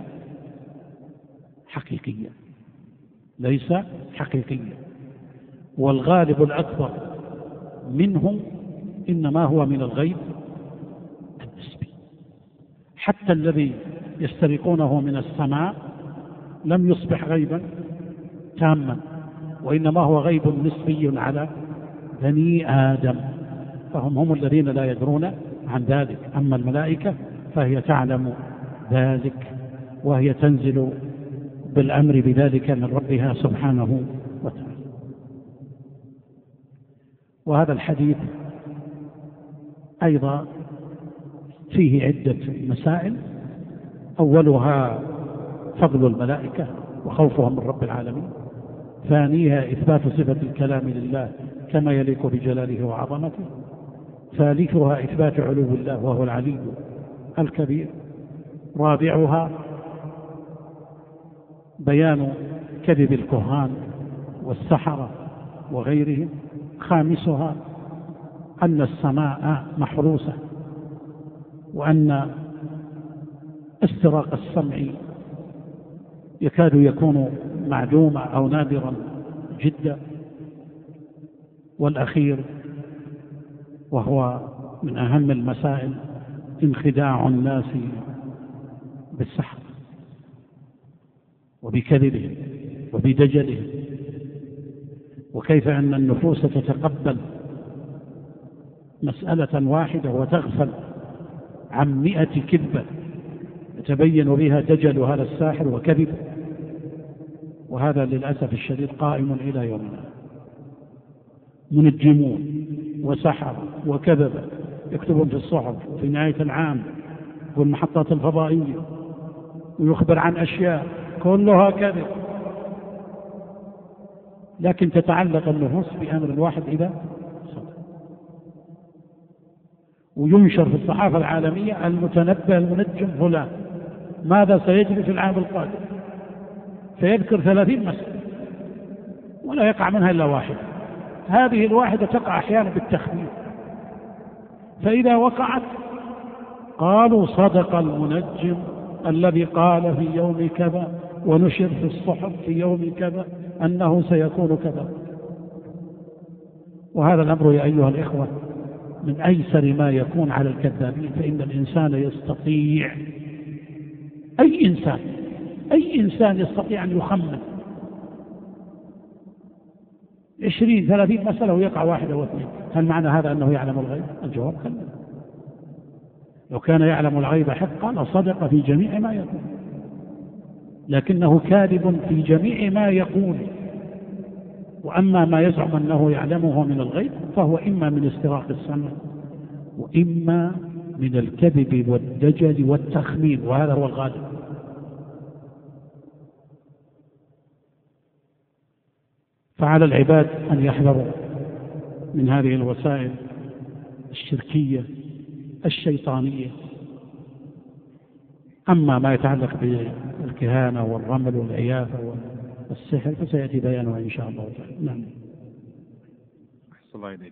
حقيقيا، والغالب الأكبر منهم إنما هو من الغيب النسبي. حتى الذي يسترقونه من السماء لم يصبح غيبا تاما، وإنما هو غيب نسبي على بني آدم، فهم الذين لا يدرون عن ذلك. أما الملائكة فهي تعلم ذلك، وهي تنزل بالأمر بذلك من ربها سبحانه وتعالى. وهذا الحديث أيضا فيه عدة مسائل، أولها فضل الملائكة وخوفهم من رب العالمين، ثانيها إثبات صفة الكلام لله كما يليق بجلاله وعظمته، ثالثها إثبات علو الله وهو العلي الكبير، رابعها بيان كذب الكهان والسحرة وغيرهم، خامسها أن السماء محروسة وأن استراق السمع يكاد يكون معدوما أو نادرا جدا. والأخير وهو من أهم المسائل انخداع الناس بالسحر وبكذبهم وبدجلهم، وكيف أن النفوس تتقبل مسألة واحدة وتغفل عن 100 كذبة يتبين بها دجل هذا الساحر وكذب. وهذا للأسف الشديد قائم إلى يومنا. منجمون وسحر وكذب يكتبون في الصحف وفي نهاية العام والمحطات الفضائية ويخبر عن أشياء كلها كذب، لكن تتعلق النفوس بأمر واحد إذا صدق. وينشر في الصحافة العالمية المتنبأ المنجم فلان ماذا سيجري في العام القادم، فيذكر 30 مسألة ولا يقع منها إلا واحد. هذه الواحدة تقع أحيانا بالتخمين، فإذا وقعت قالوا صدق المنجم الذي قال في يوم كذا ونشر في الصحف في يوم كذا أنه سيكون كذا. وهذا الأمر يا أيها الإخوة من أيسر ما يكون على الكذابين، فإن الإنسان يستطيع، أي إنسان يستطيع أن يخمن 20-30 مسألة ويقع واحدة أو اثنين. هل معنى هذا أنه يعلم الغيب؟ الجواب كلا. لو كان يعلم الغيب حقا لصدق في جميع ما يقول، لكنه كاذب في جميع ما يقول. وأما ما يزعم أنه يعلمه من الغيب فهو إما من استراق السمع وإما من الكذب والدجل والتخمين، وهذا هو الغالب. فعلى العباد أن يحذروا من هذه الوسائل الشركية الشيطانية. أما ما يتعلق بالكهانة والرمل والعيافة والسحر فسيأتي بيانه إن شاء الله تعالى. نعم. أحسن الله إليك.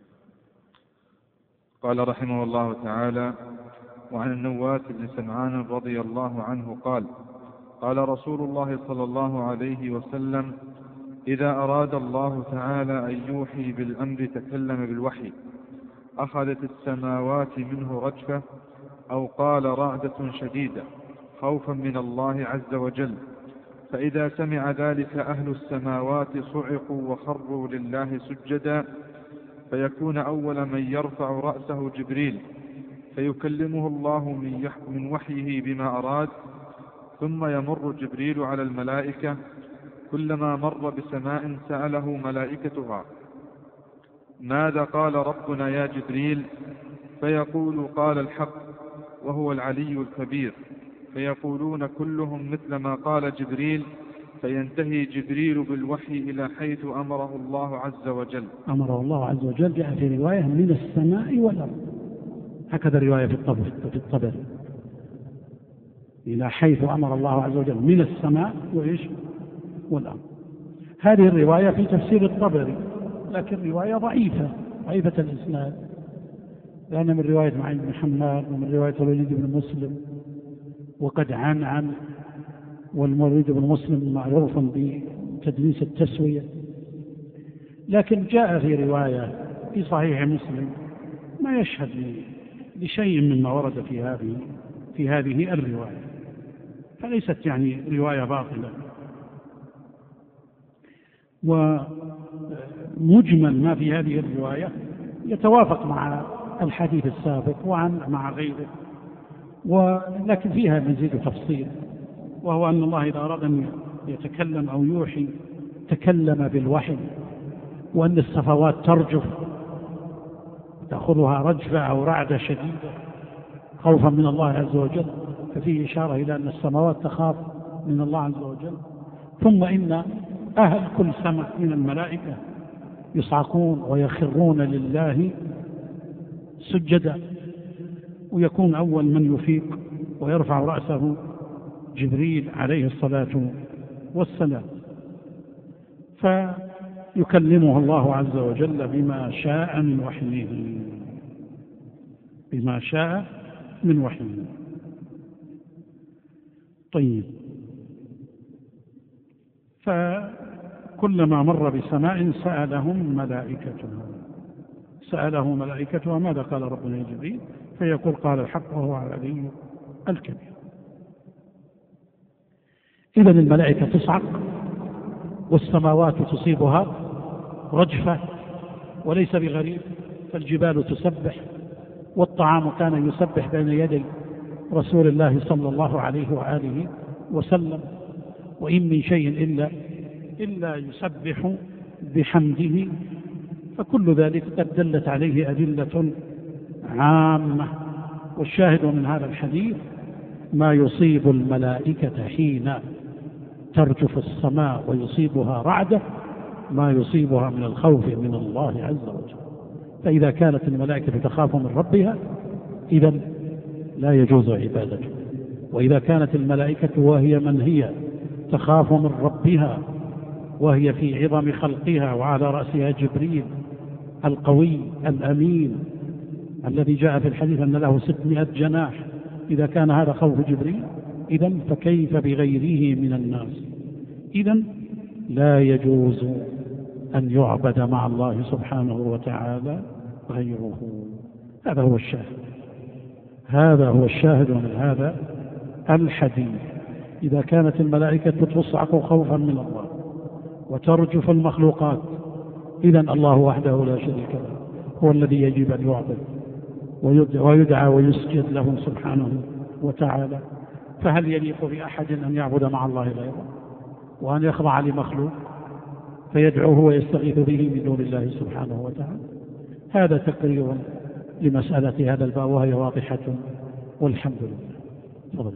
قال رحمه الله تعالى: وعن النواس بن سمعان رضي الله عنه قال: قال رسول الله صلى الله عليه وسلم: إذا أراد الله تعالى أن يوحي بالأمر تكلم بالوحي، أخذت السماوات منه رجفة، أو قال رعدة شديدة، خوفا من الله عز وجل. فإذا سمع ذلك أهل السماوات صعقوا وخروا لله سجدا، فيكون أول من يرفع رأسه جبريل، فيكلمه الله من وحيه بما أراد، ثم يمر جبريل على الملائكة، كلما مر بسماء سأله ملائكتها: ماذا قال ربنا يا جبريل؟ فيقول: قال الحق وهو العلي الكبير. فيقولون كلهم مثل ما قال جبريل، فينتهي جبريل بالوحي إلى حيث أمره الله عز وجل. أمره الله عز وجل جاء في رواية من السماء والأرض، هكذا الرواية في الطبر إلى حيث أمر الله عز وجل من السماء والأرض. هذه الرواية في تفسير الطبري، لكن رواية ضعيفة الإسناد، لأن من رواية معين بن حماد ومن رواية الوليد بن مسلم، وقد عن والوليد بن مسلم معروف بتدليس التسوية. لكن جاء في رواية في صحيح مسلم ما يشهد لشيء مما ورد في هذه الرواية، فليست يعني رواية باطلة. ومجمل ما في هذه الرواية يتوافق مع الحديث السابق مع غيره، ولكن فيها مزيد تفصيل، وهو أن الله إذا أراد أن يتكلم أو يوحي تكلم بالوحي، وأن الصفوات ترجف تأخذها رجفة أو رعدة شديدة خوفا من الله عز وجل، ففيه إشارة إلى أن السماوات تخاف من الله عز وجل. ثم إن أهل كل سماء من الملائكة يصعقون ويخرون لله سجدا، ويكون أول من يفيق ويرفع رأسه جبريل عليه الصلاة والسلام، فيكلمه الله عز وجل بما شاء من من وحي. طيب، فكلما مر بسماء سأله ملائكتها ماذا قال ربنا يا جبريل؟ فيقول قال الحق وهو العلي الكبير. إذا الملائكة تصعق والسماوات تصيبها رجفة، وليس بغريب، فالجبال تسبح، والطعام كان يسبح بين يدي رسول الله صلى الله عليه وآله وسلم، وإن من شيء إلا يسبح بحمده. فكل ذلك قد دلت عليه أدلة عامة. والشاهد من هذا الحديث ما يصيب الملائكة حين ترجف السماء ويصيبها رعدة ما يصيبها من الخوف من الله عز وجل. فإذا كانت الملائكة تخاف من ربها إذن لا يجوز عبادته، وإذا كانت الملائكة وهي من هي تخاف من ربها وهي في عظم خلقها وعلى رأسها جبريل القوي الأمين الذي جاء في الحديث أن له 600 جناح، إذا كان هذا خوف جبريل إذن فكيف بغيره من الناس؟ إذن لا يجوز أن يعبد مع الله سبحانه وتعالى غيره. هذا هو الشاهد من هذا الحديث. إذا كانت الملائكة تصعق خوفا من الله وترجف المخلوقات إذن الله وحده لا شريك له هو الذي يجب أن يعبد ويدعى ويسجد له سبحانه وتعالى. فهل يليق بأحد أن يعبد مع الله غيره وأن يخضع لمخلوق فيدعوه ويستغيث به من دون الله سبحانه وتعالى؟ هذا تقرير لمسألة هذا الباب وهي واضحة والحمد لله. تفضل.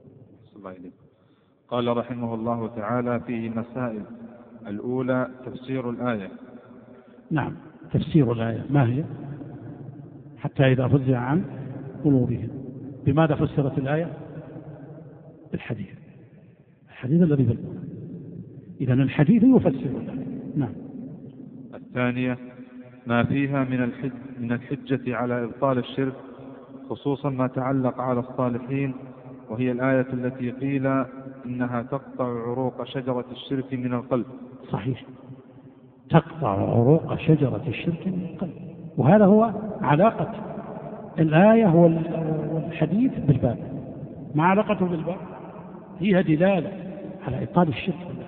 قال رحمه الله تعالى فيه مسائل. الأولى تفسير الآية. نعم، تفسير الآية ما هي؟ حتى إذا فزع عن قلوبهم. بماذا فسرت الآية؟ الحديث الذي في القرآن. إذن الحديث يفسر الآية. نعم. الثانية ما فيها من الحجة على إبطال الشرك، خصوصا ما تعلق على الصالحين، وهي الآية التي قيل إنها تقطع عروق شجرة الشرك من القلب. صحيح، تقطع عروق شجرة الشرك من القلب. وهذا هو علاقة الآية والحديث بالباب. ما علاقته بالباب؟ فيها دلالة على إبطال الشرك بالله.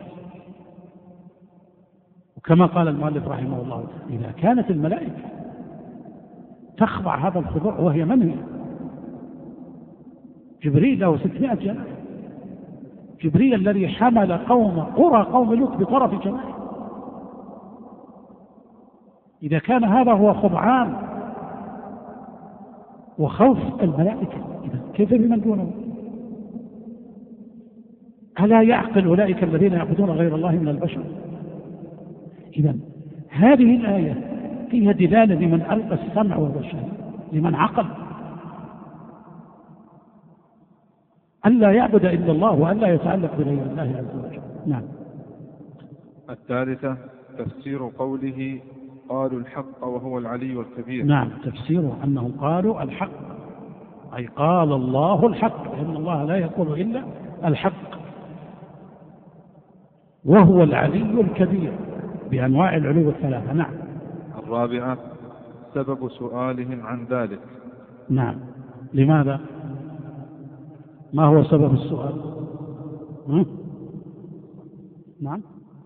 وكما قال المؤلف رحمه الله إذا كانت الملائكة تخضع هذا الخضوع وهي من هي؟ جبريل له 600 جناح، جبريل الذي حمل قرى قوم لوط بطرف جناحه. إذا كان هذا هو خضعان وخوف الملائكة إذا كيف بمن دونه؟ ألا يعقل أولئك الذين يعبدون غير الله من البشر؟ إذا هذه الآية فيها دلالة لمن ألقى السمع والبصر، لمن عقل ألا يعبد إلا الله وألا يتعلق بغير الله عز وجل. نعم. الثالثة تفسير قوله قالوا الحق وهو العلي الكبير. نعم، تفسيره أنهم قالوا الحق، أي قال الله الحق، لأن الله لا يقول إلا الحق، وهو العلي الكبير بأنواع العلو الثلاثة. نعم. الرابعة سبب سؤالهم عن ذلك. نعم، لماذا؟ ما هو سبب السؤال؟ نعم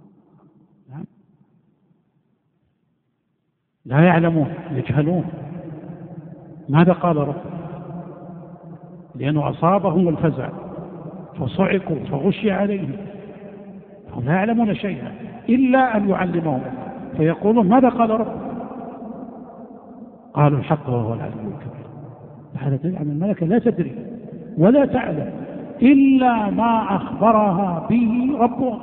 لا يعلمون، يجهلون. ماذا قال رب؟ لأنه أصابهم الفزع فصعقوا فغشي عليهم، فهم لا يعلمون شيئا إلا أن يعلمهم، فيقولون ماذا قال رب؟ قالوا الحق وهو العلي الكبير. هذا دليل على الملكة لا تدري ولا تعلم إلا ما أخبرها به ربها.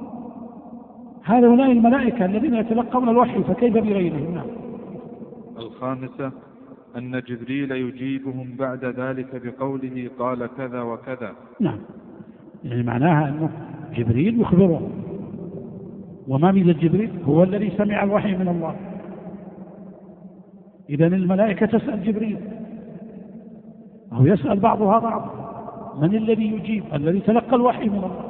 هؤلاء الملائكة الذين يتلقون الوحي فكيف بغيرهم؟ نعم. الخامسة أن جبريل يجيبهم بعد ذلك بقوله قال كذا وكذا. نعم، يعني معناها أنه جبريل يخبرهم، وما ميزة جبريل؟ هو الذي سمع الوحي من الله. إذن الملائكة تسأل جبريل أو يسأل بعضها بعض من الذي يجيب؟ الذي تلقى الوحي من الله.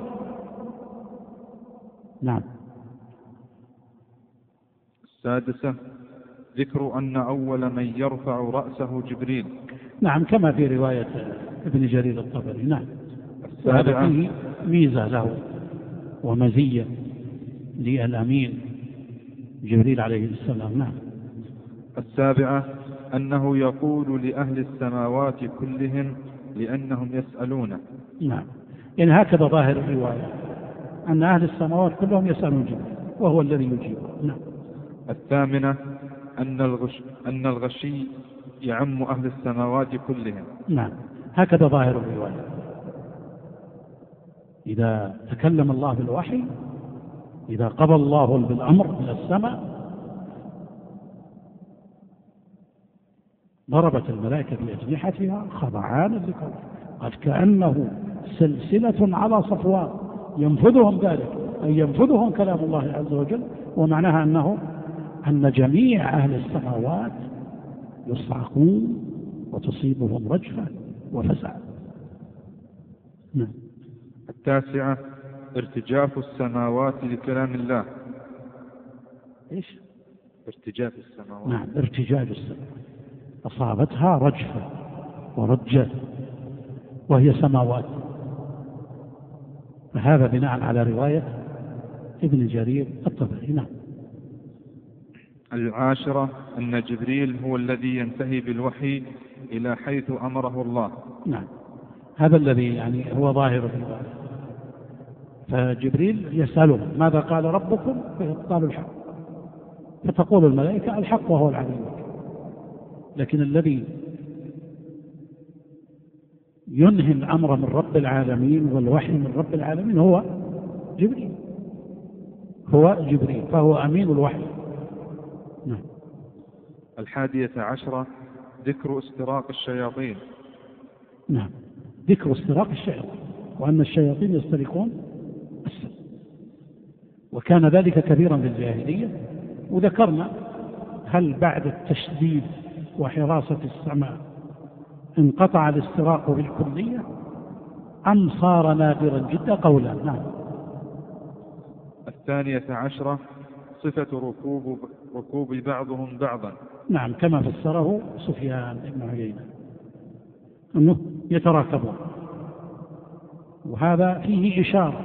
نعم. السادسة ذكر أن أول من يرفع رأسه جبريل. نعم، كما في رواية ابن جرير الطبري. نعم. وهذا فيه ميزة له ومزية للأمين جبريل عليه السلام. نعم. السابعة أنه يقول لأهل السماوات كلهم لأنهم يسألونه. نعم، يعني هكذا ظاهر الرواية، أن أهل السماوات كلهم يسألون جبريل وهو الذي يجيب. نعم. الثامنة أن الغشي يعم أهل السماوات كلهم. نعم، هكذا ظاهر الرواية. إذا تكلم الله بالوحي، إذا قضى الله بالأمر من السماء، ضربت الملائكة بأجنحتها خضعانا لقوله، قد كأنه سلسلة على صفوان ينفذهم ذلك، أي ينفذهم كلام الله عز وجل. ومعناها أن جميع أهل السماوات يصعقون وتصيبهم رجفة وفزع. نعم. التاسعة ارتجاف السماوات لكلام الله. إيش؟ ارتجاف السماوات. نعم، ارتجاج السماوات، أصابتها رجفة ورجة وهي سماوات. فهذا بناء على رواية ابن جرير الطبري. نعم. العاشرة أن جبريل هو الذي ينتهي بالوحي إلى حيث أمره الله. نعم، هذا الذي يعني هو ظاهر الرواية. فجبريل يسأله ماذا قال ربكم؟ قالوا الحق، فتقول الملائكة الحق وهو العلي الحكيم. لكن الذي ينهي الأمر من رب العالمين والوحي من رب العالمين هو جبريل، فهو أمين الوحي. نعم. 11 ذكر استراق الشياطين. نعم، ذكر استراق الشياطين، وأن الشياطين يسترقون السمع، وكان ذلك كبيرا في الجاهلية. وذكرنا هل بعد التشديد وحراسة السمع انقطع الاستراق بالكلية أم صار نادرا جدا؟ قولا. نعم. 12 صفة ركوب بعضهم بعضا. نعم، كما فسره سفيان بن عيينة أنه يتراكبون، وهذا فيه إشارة،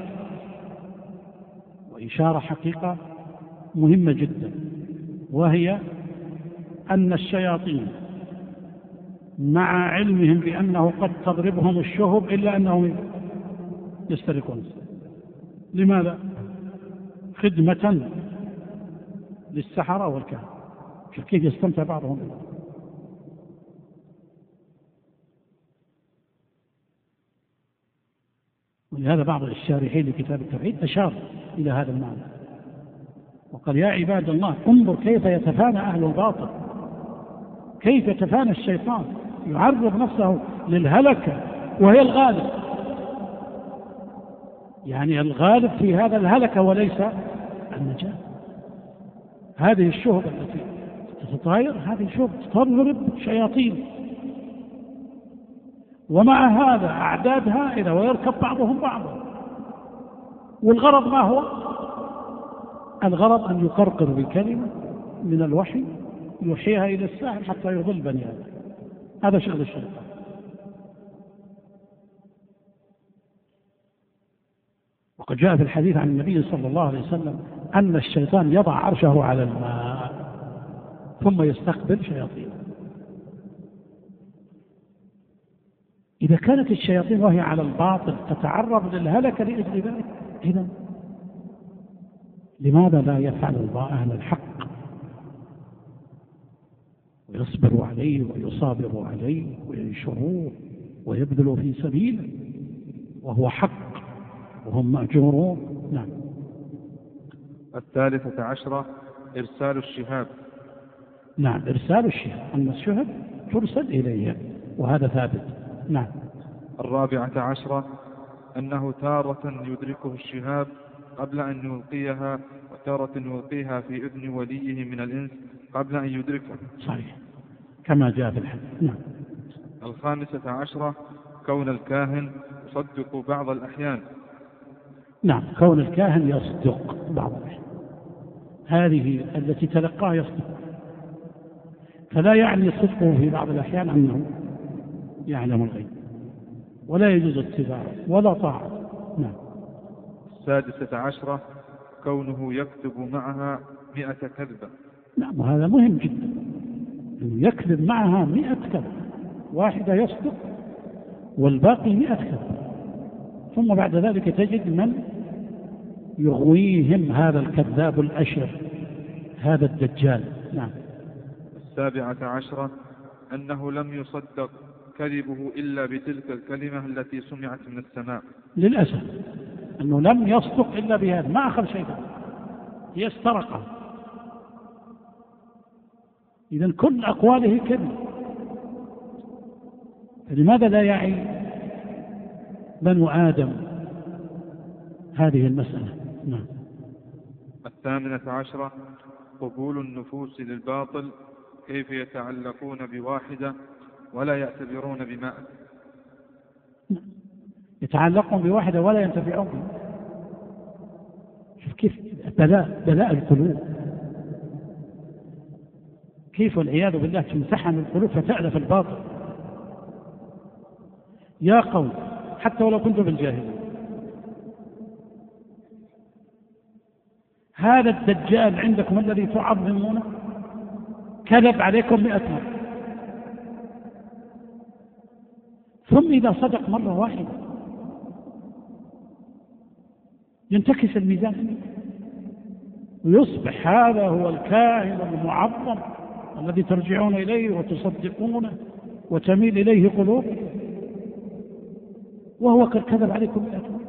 وإشارة حقيقة مهمة جدا، وهي أن الشياطين مع علمهم بأنه قد تضربهم الشهب إلا أنهم يسترقون. لماذا؟ خدمة للسحرة والكهنة. شوف كيف يستمتع بعضهم ببعض. ولهذا بعض الشارحين لكتاب التوحيد أشار إلى هذا المعنى وقال يا عباد الله انظر كيف يتفانى أهل الباطل، كيف يتفانى الشيطان، يعرض نفسه للهلكة وهي الغالب، يعني الغالب في هذا الهلكة وليس النجاة. هذه الشهب التي تتطاير، هذه الشهب تضرب شياطين، ومع هذا أعداد هائلة ويركب بعضهم بعضا. والغرض ما هو؟ الغرض أن يقرقر بكلمة من الوحي يوحيها إلى الساحر حتى يضل بني آدم. هذا شغل الشيطان. وقد جاء في الحديث عن النبي صلى الله عليه وسلم أن الشيطان يضع عرشه على الماء ثم يستقبل شياطينه. إذا كانت الشياطين وهي على الباطل تتعرض للهلكة لأجل ذلك، إذن لماذا لا يفعل أهل الحق ويصبروا عليه ويصابروا عليه وينشروه ويبذلوا في سبيله وهو حق وهم مأجورون؟ نعم. 13 إرسال الشهاب. نعم، إرسال الشهاب، أن الشهب ترسل إليها، وهذا ثابت. نعم. 14 أنه تارة يدركه الشهاب قبل أن يلقيها، وتارة يلقيها في إذن وليه من الإنس قبل أن يدركه. صحيح، كما جاء في الحديث. نعم. الخامسة عشرة كون الكاهن يصدق بعض الأحيان. نعم، كون الكاهن يصدق بعض الأحيان، هذه التي تلقاها يصدق، فلا يعني صدقه في بعض الأحيان أنه يعلم الغيب، ولا يجوز اتباعه ولا طاعة. نعم. السادسة عشرة كونه يكتب معها 100 كذبة. نعم، وهذا مهم جدا، أنه يكذب معها 100 كذبة، واحدة يصدق والباقي 100 كذبة، ثم بعد ذلك تجد من يغويهم هذا الكذاب الأشر، هذا الدجال. نعم. السابعة عشرة أنه لم يصدق كذبه إلا بتلك الكلمة التي سمعت من السماء. للأسف أنه لم يصدق إلا بهذا، ما أخذ شيء، هي استرقه. إذن كل أقواله كذب، فلماذا لا يعي بنو آدم هذه المسألة؟ نعم. الثامنة عشرة قبول النفوس للباطل، كيف يتعلقون بواحدة ولا يعتبرون بماء. يتعلقون بواحدة ولا ينتفعون بها. شوف كيف بلاء القلوب، كيف والعياذ بالله تمتحن القلوب فتألف الباطل. يا قوم، حتى ولو كنتم بالجاهلية، هذا الدجال عندكم الذي تعظمونه كذب عليكم 100 مرة، ثم إذا صدق مرة واحدة ينتكس الميزان ويصبح هذا هو الكاهن المعظم الذي ترجعون إليه وتصدقونه وتميل إليه قلوبكم، وهو قد كذب عليكم 100 مرة.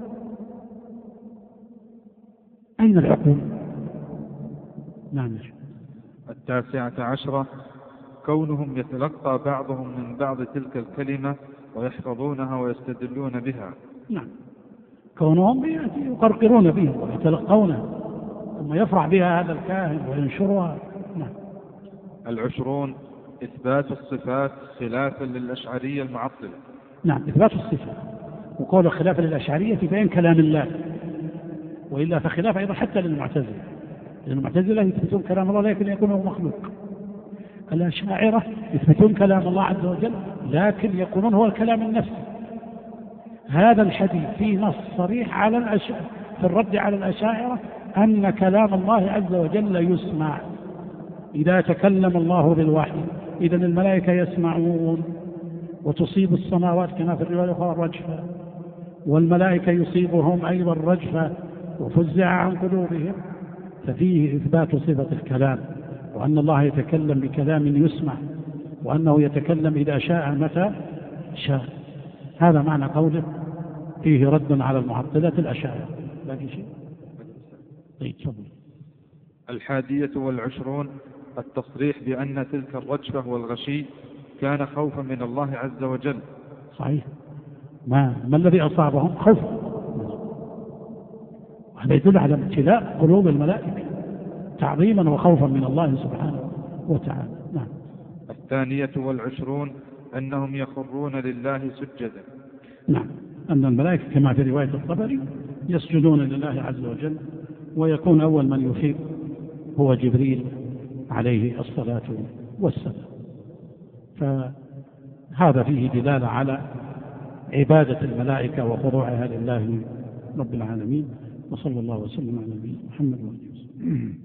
أين العقول؟ نعم. التاسعة عشرة كونهم يتلقى بعضهم من بعض تلك الكلمة ويحفظونها ويستدلون بها. نعم، كونهم يقرقرون بها ويتلقونها ثم يفرح بها هذا الكاهن وينشرها. نعم. العشرون إثبات الصفات خلافا للأشعرية المعطلة. نعم، إثبات الصفات، وقول خلافا للأشعرية في بيان كلام الله، وإلا فخلاف أيضا حتى للمعتزلة، لأن المعتزلة يثبتون كلام الله لكن يكون مخلوق، الأشاعرة يثبتون كلام الله عز وجل لكن يقولون هو الكلام النفسي. هذا الحديث فيه نص صريح على في الرد على الأشاعرة أن كلام الله عز وجل يسمع إذا تكلم الله بالوحي. إذن الملائكة يسمعون وتصيب السماوات كما في الرواية الأخرى رجفة، والملائكة يصيبهم أيضا رجفة وفزع عن قلوبهم، ففيه إثبات صفة الكلام، وأن الله يتكلم بكلام يسمع، وأنه يتكلم إذا شاء متى شاء. هذا معنى قوله فيه رد على المعطلة الأشاعرة. باقي شيء؟ طيب تفضل. الحادية والعشرون التصريح بأن تلك الرجفة والغشي كان خوفا من الله عز وجل. صحيح، ما الذي أصابهم؟ خوف، وهذا يدل على ابتلاء قلوب الملائكة تعظيما وخوفا من الله سبحانه وتعالى. نعم. الثانية والعشرون أنهم يخرون لله سجدا. نعم، أن الملائكة كما في رواية الطبري يسجدون لله عز وجل، ويكون أول من يفيق هو جبريل عليه الصلاة والسلام. فهذا فيه دلالة على عبادة الملائكة وخضوعها لله رب العالمين، وصلى الله وسلم على نبينا محمد وعلى آله وسلم.